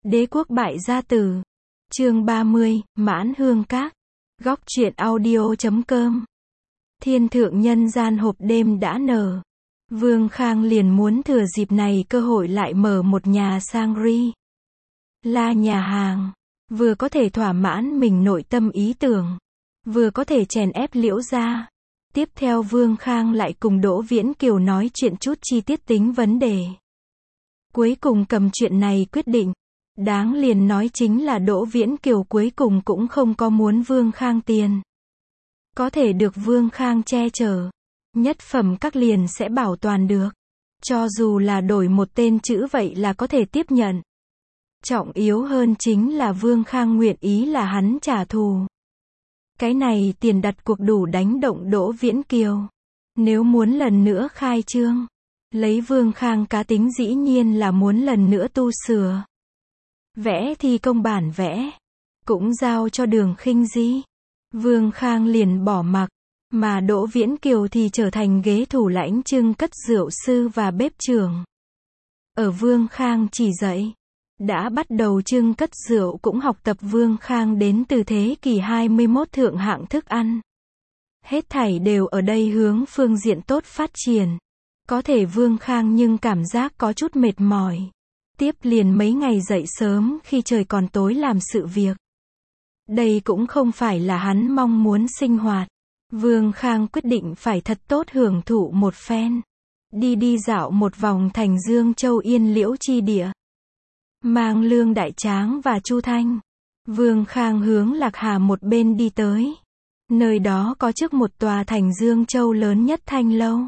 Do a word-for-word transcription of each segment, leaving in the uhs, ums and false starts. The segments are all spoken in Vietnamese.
Đế quốc bại gia tử. Chương ba mươi, Mãn Hương Các. Góc truyện audio chấm com. Thiên thượng nhân gian hộp đêm đã nở. Vương Khang liền muốn thừa dịp này cơ hội lại mở một nhà Shangri La nhà hàng. Vừa có thể thỏa mãn mình nội tâm ý tưởng, vừa có thể chèn ép Liễu gia. Tiếp theo Vương Khang lại cùng Đỗ Viễn Kiều nói chuyện chút chi tiết tính vấn đề. Cuối cùng cầm chuyện này quyết định. Đáng liền nói chính là Đỗ Viễn Kiều cuối cùng cũng không có muốn Vương Khang tiền. Có thể được Vương Khang che chở, nhất phẩm các liền sẽ bảo toàn được. Cho dù là đổi một tên chữ vậy là có thể tiếp nhận. Trọng yếu hơn chính là Vương Khang nguyện ý là hắn trả thù. Cái này tiền đặt cuộc đủ đánh động Đỗ Viễn Kiều. Nếu muốn lần nữa khai trương, lấy Vương Khang cá tính dĩ nhiên là muốn lần nữa tu sửa. Vẽ thi công bản vẽ, cũng giao cho Đường Khinh Di. Vương Khang liền bỏ mặc, mà Đỗ Viễn Kiều thì trở thành ghế thủ lãnh trưng cất rượu sư và bếp trưởng. Ở Vương Khang chỉ dạy, đã bắt đầu trưng cất rượu cũng học tập Vương Khang đến từ thế kỷ hai mươi mốt thượng hạng thức ăn. Hết thảy đều ở đây hướng phương diện tốt phát triển. Có thể Vương Khang nhưng cảm giác có chút mệt mỏi. Tiếp liền mấy ngày dậy sớm khi trời còn tối làm sự việc. Đây cũng không phải là hắn mong muốn sinh hoạt. Vương Khang quyết định phải thật tốt hưởng thụ một phen. Đi đi dạo một vòng thành Dương Châu Yên Liễu chi địa. Mang Lương Đại Tráng và Chu Thanh. Vương Khang hướng Lạc Hà một bên đi tới. Nơi đó có trước một tòa thành Dương Châu lớn nhất thanh lâu.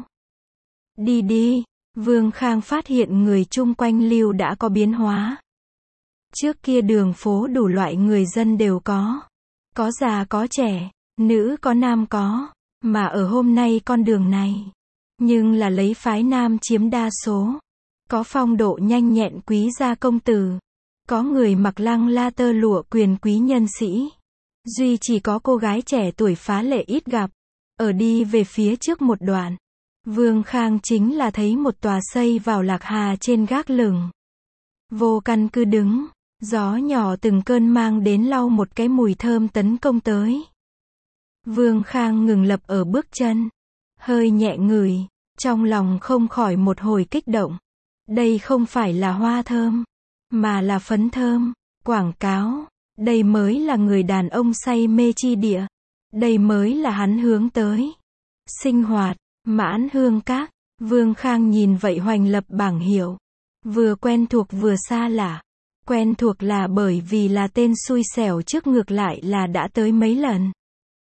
Đi đi. Vương Khang phát hiện người chung quanh lưu đã có biến hóa. Trước kia đường phố đủ loại người dân đều có. Có già có trẻ, nữ có nam có. Mà ở hôm nay con đường này, nhưng là lấy phái nam chiếm đa số. Có phong độ nhanh nhẹn quý gia công tử. Có người mặc lăng la tơ lụa quyền quý nhân sĩ. Duy chỉ có cô gái trẻ tuổi phá lệ ít gặp. Ở đi về phía trước một đoạn, Vương Khang chính là thấy một tòa xây vào Lạc Hà trên gác lửng. Vô căn cứ đứng, gió nhỏ từng cơn mang đến lau một cái mùi thơm tấn công tới. Vương Khang ngừng lập ở bước chân, hơi nhẹ ngửi, trong lòng không khỏi một hồi kích động. Đây không phải là hoa thơm, mà là phấn thơm, quảng cáo. Đây mới là người đàn ông say mê chi địa. Đây mới là hắn hướng tới. Sinh hoạt. Mãn Hương Các. Vương Khang nhìn vậy hoành lập bảng hiệu. Vừa quen thuộc vừa xa lạ. Quen thuộc là bởi vì là tên xui xẻo trước ngược lại là đã tới mấy lần.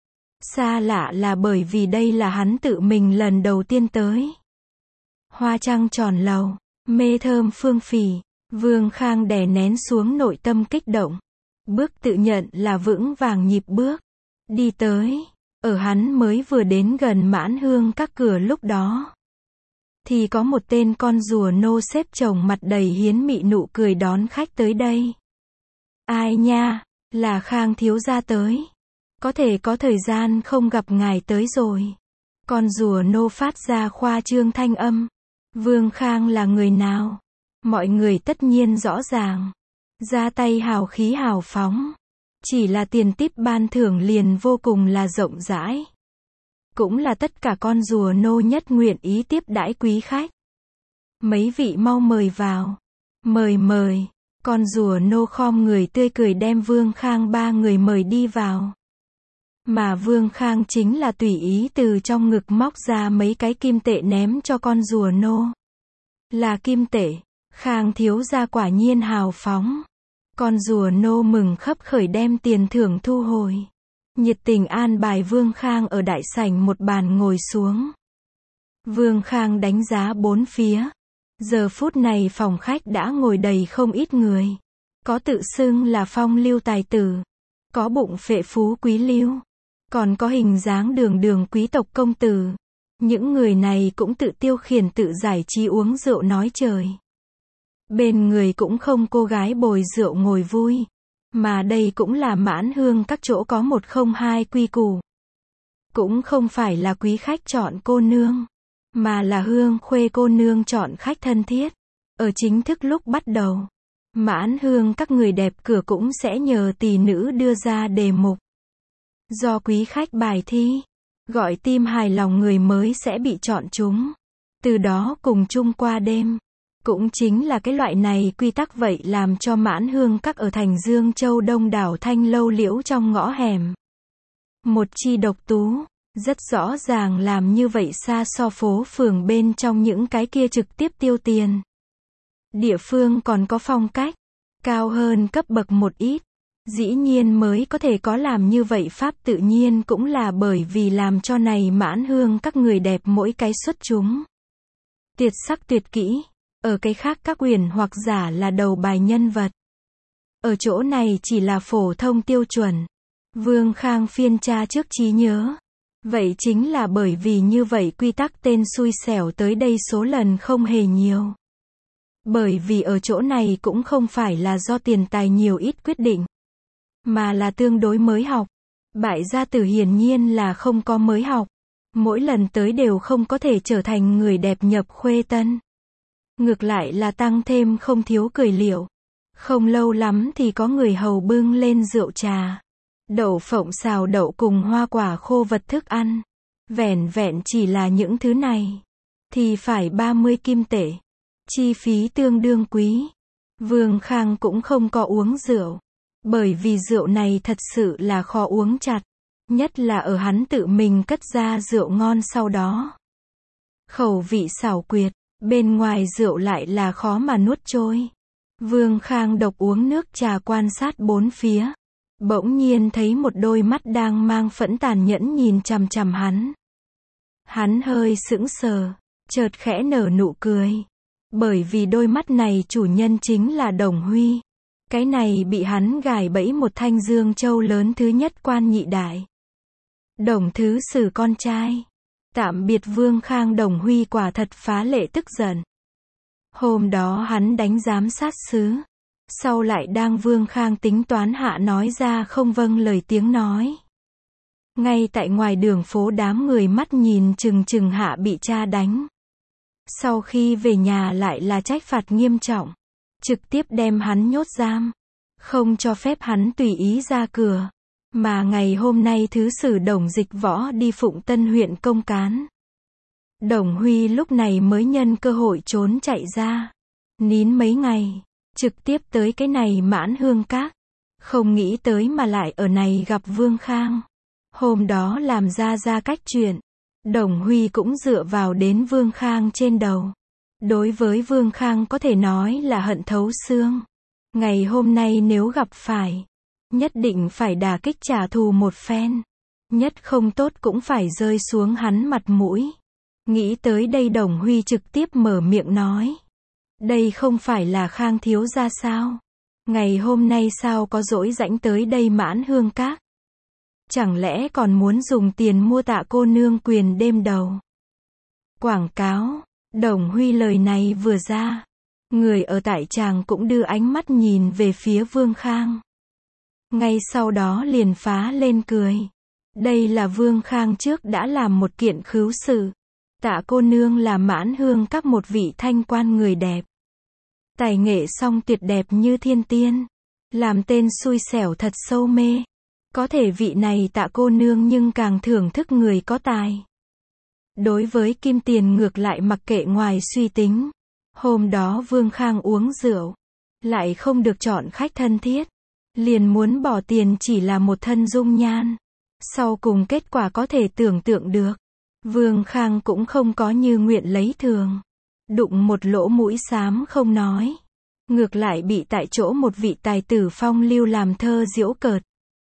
Xa lạ là bởi vì đây là hắn tự mình lần đầu tiên tới. Hoa trăng tròn lầu, mê thơm phương phì. Vương Khang đè nén xuống nội tâm kích động. Bước tự nhận là vững vàng nhịp bước. Đi tới. Ở hắn mới vừa đến gần Mãn Hương Các cửa lúc đó, thì có một tên con rùa nô xếp chồng mặt đầy hiến mị nụ cười đón khách tới đây. Ai nha, là Khang thiếu gia tới. Có thể có thời gian không gặp ngài tới rồi. Con rùa nô phát ra khoa trương thanh âm. Vương Khang là người nào? Mọi người tất nhiên rõ ràng. Ra tay hào khí hào phóng. Chỉ là tiền típ ban thưởng liền vô cùng là rộng rãi. Cũng là tất cả con rùa nô nhất nguyện ý tiếp đãi quý khách. Mấy vị mau mời vào. Mời mời. Con rùa nô khom người tươi cười đem Vương Khang ba người mời đi vào. Mà Vương Khang chính là tùy ý từ trong ngực móc ra mấy cái kim tệ ném cho con rùa nô. Là kim tệ. Khang thiếu gia quả nhiên hào phóng. Con rùa nô mừng khấp khởi đem tiền thưởng thu hồi. Nhiệt tình an bài Vương Khang ở đại sảnh một bàn ngồi xuống. Vương Khang đánh giá bốn phía. Giờ phút này phòng khách đã ngồi đầy không ít người. Có tự xưng là phong lưu tài tử. Có bụng phệ phú quý lưu. Còn có hình dáng đường đường quý tộc công tử. Những người này cũng tự tiêu khiển tự giải trí uống rượu nói trời. Bên người cũng không cô gái bồi rượu ngồi vui. Mà đây cũng là Mãn Hương Các chỗ có một không hai quy củ. Cũng không phải là quý khách chọn cô nương. Mà là Hương Khuê cô nương chọn khách thân thiết. Ở chính thức lúc bắt đầu. Mãn hương các người đẹp cửa cũng sẽ nhờ tỷ nữ đưa ra đề mục. Do quý khách bài thi, gọi tim hài lòng người mới sẽ bị chọn chúng. Từ đó cùng chung qua đêm. Cũng chính là cái loại này quy tắc vậy làm cho mãn hương các ở thành Dương Châu đông đảo thanh lâu liễu trong ngõ hẻm. Một chi độc tú, rất rõ ràng làm như vậy xa so phố phường bên trong những cái kia trực tiếp tiêu tiền. Địa phương còn có phong cách, cao hơn cấp bậc một ít. Dĩ nhiên mới có thể có làm như vậy pháp tự nhiên cũng là bởi vì làm cho này mãn hương các người đẹp mỗi cái xuất chúng. Tuyệt sắc tuyệt kỹ. Ở cái khác các uyển hoặc giả là đầu bài nhân vật. Ở chỗ này chỉ là phổ thông tiêu chuẩn. Vương Khang phiên tra trước trí nhớ. Vậy chính là bởi vì như vậy quy tắc tên xui xẻo tới đây số lần không hề nhiều. Bởi vì ở chỗ này cũng không phải là do tiền tài nhiều ít quyết định. Mà là tương đối mới học. Bại gia tử hiển nhiên là không có mới học. Mỗi lần tới đều không có thể trở thành người đẹp nhập khuê tân. Ngược lại là tăng thêm không thiếu cười liệu. Không lâu lắm thì có người hầu bưng lên rượu trà. Đậu phộng xào đậu cùng hoa quả khô vật thức ăn. Vẻn vẹn chỉ là những thứ này. Thì phải ba mươi kim tệ. Chi phí tương đương quý. Vương Khang cũng không có uống rượu. Bởi vì rượu này thật sự là khó uống chặt. Nhất là ở hắn tự mình cất ra rượu ngon sau đó. Khẩu vị xảo quyệt. Bên ngoài rượu lại là khó mà nuốt trôi. Vương Khang độc uống nước trà quan sát bốn phía. Bỗng nhiên thấy một đôi mắt đang mang phẫn tàn nhẫn nhìn chằm chằm hắn. Hắn hơi sững sờ, chợt khẽ nở nụ cười. Bởi vì đôi mắt này chủ nhân chính là Đồng Huy. Cái này bị hắn gài bẫy một thanh Dương Châu lớn thứ nhất quan nhị đại. Đồng thứ sử con trai. Tạm biệt Vương Khang. Đồng Huy quả thật phá lệ tức giận. Hôm đó hắn đánh giám sát sứ. Sau lại đang Vương Khang tính toán hạ nói ra không vâng lời tiếng nói. Ngay tại ngoài đường phố đám người mắt nhìn chừng chừng hạ bị cha đánh. Sau khi về nhà lại là trách phạt nghiêm trọng. Trực tiếp đem hắn nhốt giam. Không cho phép hắn tùy ý ra cửa. Mà ngày hôm nay thứ sử Đồng Dịch Võ đi Phụng Tân huyện công cán. Đồng Huy lúc này mới nhân cơ hội trốn chạy ra. Nín mấy ngày. Trực tiếp tới cái này Mãn Hương Các. Không nghĩ tới mà lại ở này gặp Vương Khang. Hôm đó làm ra ra cách chuyện. Đồng Huy cũng dựa vào đến Vương Khang trên đầu. Đối với Vương Khang có thể nói là hận thấu xương. Ngày hôm nay nếu gặp phải, nhất định phải đả kích trả thù một phen. Nhất không tốt cũng phải rơi xuống hắn mặt mũi. Nghĩ tới đây Đồng Huy trực tiếp mở miệng nói. Đây không phải là Khang thiếu gia sao? Ngày hôm nay sao có dỗi rãnh tới đây Mãn Hương Các? Chẳng lẽ còn muốn dùng tiền mua Tạ cô nương quyền đêm đầu? Quảng cáo. Đồng Huy lời này vừa ra. Người ở tại tràng cũng đưa ánh mắt nhìn về phía Vương Khang. Ngay sau đó liền phá lên cười. Đây là Vương Khang trước đã làm một kiện khứu sự. Tạ cô nương là Mãn Hương Các một vị thanh quan người đẹp. Tài nghệ song tuyệt đẹp như thiên tiên. Làm tên xui xẻo thật sâu mê. Có thể vị này Tạ cô nương nhưng càng thưởng thức người có tài. Đối với kim tiền ngược lại mặc kệ ngoài suy tính. Hôm đó Vương Khang uống rượu. Lại không được chọn khách thân thiết. Liền muốn bỏ tiền chỉ là một thân dung nhan. Sau cùng kết quả có thể tưởng tượng được. Vương Khang cũng không có như nguyện lấy thường. Đụng một lỗ mũi xám không nói. Ngược lại bị tại chỗ một vị tài tử phong lưu làm thơ giễu cợt.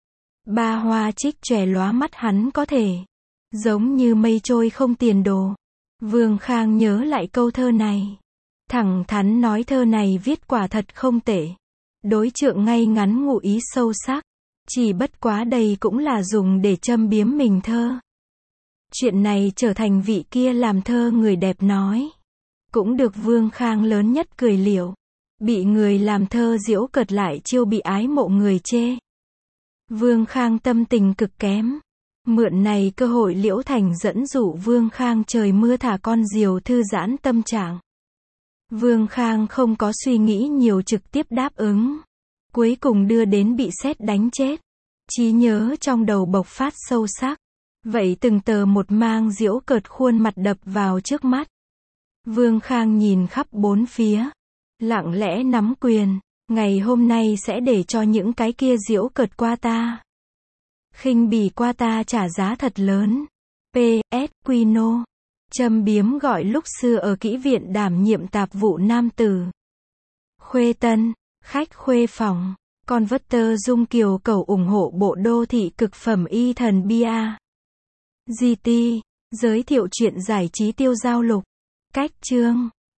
Ba hoa trích chòe lóa mắt hắn có thể. Giống như mây trôi không tiền đồ. Vương Khang nhớ lại câu thơ này. Thẳng thắn nói thơ này viết quả thật không tệ. Đối trượng ngay ngắn ngụ ý sâu sắc. Chỉ bất quá đây cũng là dùng để châm biếm mình thơ. Chuyện này trở thành vị kia làm thơ người đẹp nói. Cũng được Vương Khang lớn nhất cười liễu. Bị người làm thơ giễu cợt lại chiêu bị ái mộ người chê. Vương Khang tâm tình cực kém. Mượn này cơ hội Liễu Thành dẫn dụ Vương Khang trời mưa thả con diều thư giãn tâm trạng. Vương Khang không có suy nghĩ nhiều trực tiếp đáp ứng. Cuối cùng đưa đến bị sét đánh chết. Trí nhớ trong đầu bộc phát sâu sắc. Vậy từng tờ một mang giễu cợt khuôn mặt đập vào trước mắt. Vương Khang nhìn khắp bốn phía. Lặng lẽ nắm quyền. Ngày hôm nay sẽ để cho những cái kia giễu cợt qua ta. Khinh bỉ qua ta trả giá thật lớn. pê ét Quino. Châm biếm gọi lúc xưa ở kỹ viện đảm nhiệm tạp vụ nam tử. Khuê Tân. Khách khuê phòng. Converter Dung Kiều cầu ủng hộ bộ đô thị cực phẩm y thần bia. giê tê. Giới thiệu chuyện giải trí tiêu giao lục. Cách chương.